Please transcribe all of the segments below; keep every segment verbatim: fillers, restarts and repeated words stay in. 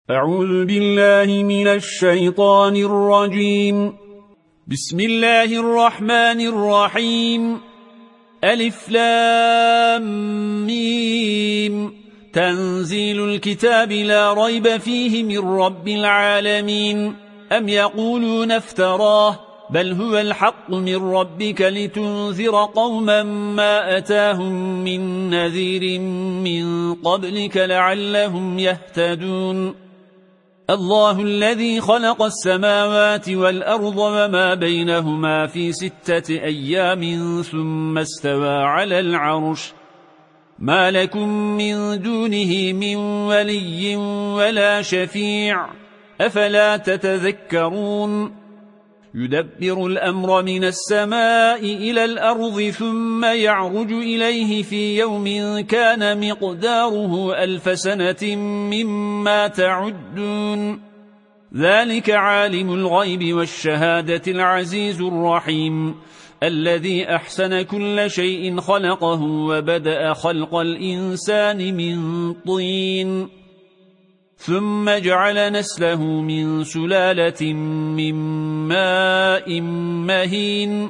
أعوذ بالله من الشيطان الرجيم. بسم الله الرحمن الرحيم. ألف لام ميم. تنزيل الكتاب لا ريب فيه من رب العالمين. أم يقولون افتراه بل هو الحق من ربك لتنذر قوما ما أتاهم من نذير من قبلك لعلهم يهتدون. الله الذي خلق السماوات والأرض وما بينهما في ستة أيام ثم استوى على العرش ما لكم من دونه من ولي ولا شفيع أفلا تتذكرون. يدبر الأمر من السماء إلى الأرض ثم يعرج إليه في يوم كان مقداره ألف سنة مما تعدون. ذلك عالم الغيب والشهادة العزيز الرحيم الذي أحسن كل شيء خلقه وبدأ خلق الإنسان من طين ثم جعل نسله من سلالة من ماء مهين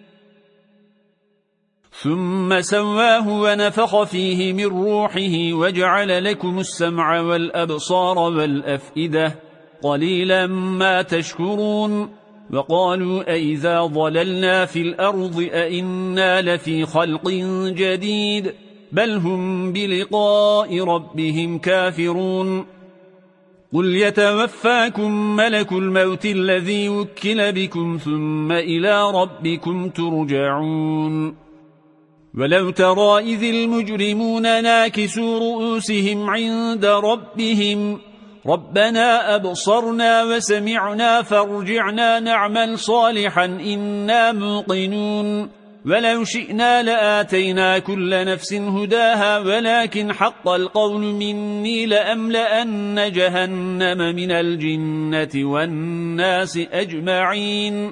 ثم سواه ونفخ فيه من روحه وجعل لكم السمع والأبصار والأفئدة قليلا ما تشكرون. وقالوا أئذا ضللنا في الأرض أئنا لفي خلق جديد بل هم بلقاء ربهم كافرون. قل يتوفاكم ملك الموت الذي وكل بكم ثم إلى ربكم ترجعون. ولو ترى إذ المجرمون ناكسوا رؤوسهم عند ربهم ربنا أبصرنا وسمعنا فارجعنا نعمل صالحا إنا موقنون. ولو شئنا لآتينا كل نفس هداها ولكن حق القول مني لأملأن جهنم من الجنة والناس أجمعين.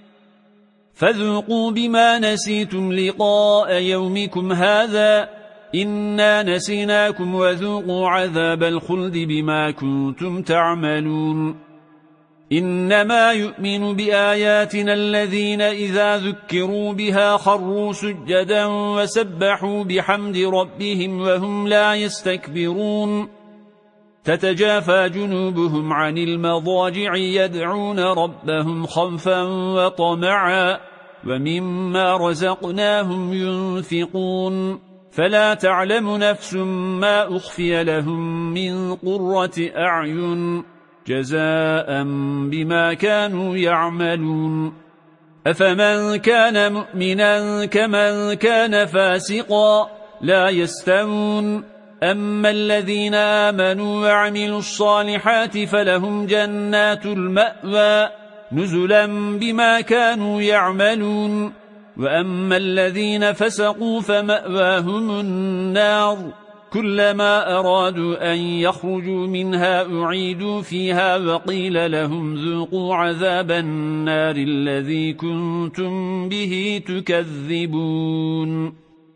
فذوقوا بما نسيتم لقاء يومكم هذا إنا نسيناكم وذوقوا عذاب الخلد بما كنتم تعملون. إنما يؤمن بآياتنا الذين إذا ذكروا بها خروا سجدا وسبحوا بحمد ربهم وهم لا يستكبرون. تتجافى جنوبهم عن المضاجع يدعون ربهم خوفا وطمعا ومما رزقناهم ينفقون. فلا تعلم نفس ما أخفي لهم من قرة أعين جزاء بما كانوا يعملون. أفمن كان مؤمنا كمن كان فاسقا لا يستوون. أما الذين آمنوا وعملوا الصالحات فلهم جنات المأوى نزلا بما كانوا يعملون. وأما الذين فسقوا فمأواهم النار كلما أرادوا أن يخرجوا منها أعيدوا فيها وقيل لهم ذوقوا عذاب النار الذي كنتم به تكذبون.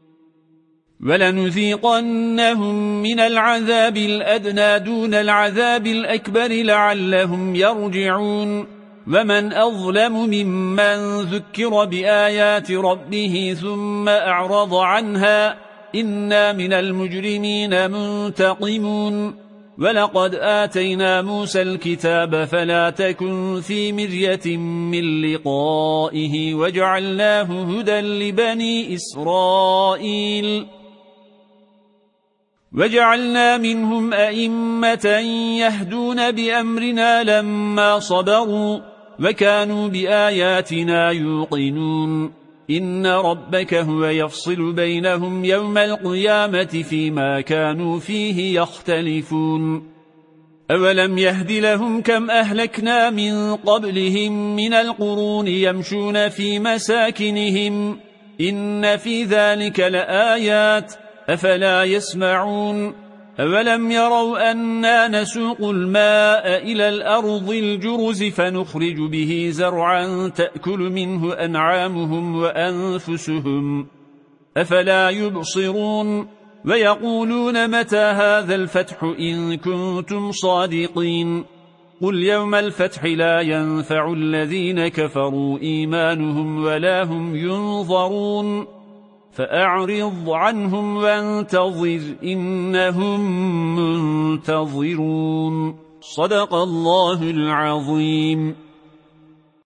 ولنذيقنهم من العذاب الأدنى دون العذاب الأكبر لعلهم يرجعون. ومن أظلم ممن ذكر بآيات ربه ثم أعرض عنها إنا من المجرمين منتقمون. ولقد آتينا موسى الكتاب فلا تكن في مرية من لقائه وجعلناه هدى لبني إسرائيل وجعلنا منهم أئمة يهدون بأمرنا لما صبروا وكانوا بآياتنا يوقنون. إن ربك هو يفصل بينهم يوم القيامة فيما كانوا فيه يختلفون. أولم يهد لهم كم أهلكنا من قبلهم من القرون يمشون في مساكنهم إن في ذلك لآيات أفلا يسمعون. أولم يروا أنا نسوق الماء إلى الأرض الجرز فنخرج به زرعا تأكل منه أنعامهم وأنفسهم أفلا يبصرون. ويقولون متى هذا الفتح إن كنتم صادقين قل يوم الفتح لا ينفع الذين كفروا إيمانهم ولا هم ينظرون فأعرض عنهم وانتظر إنهم منتظرون صدق الله العظيم.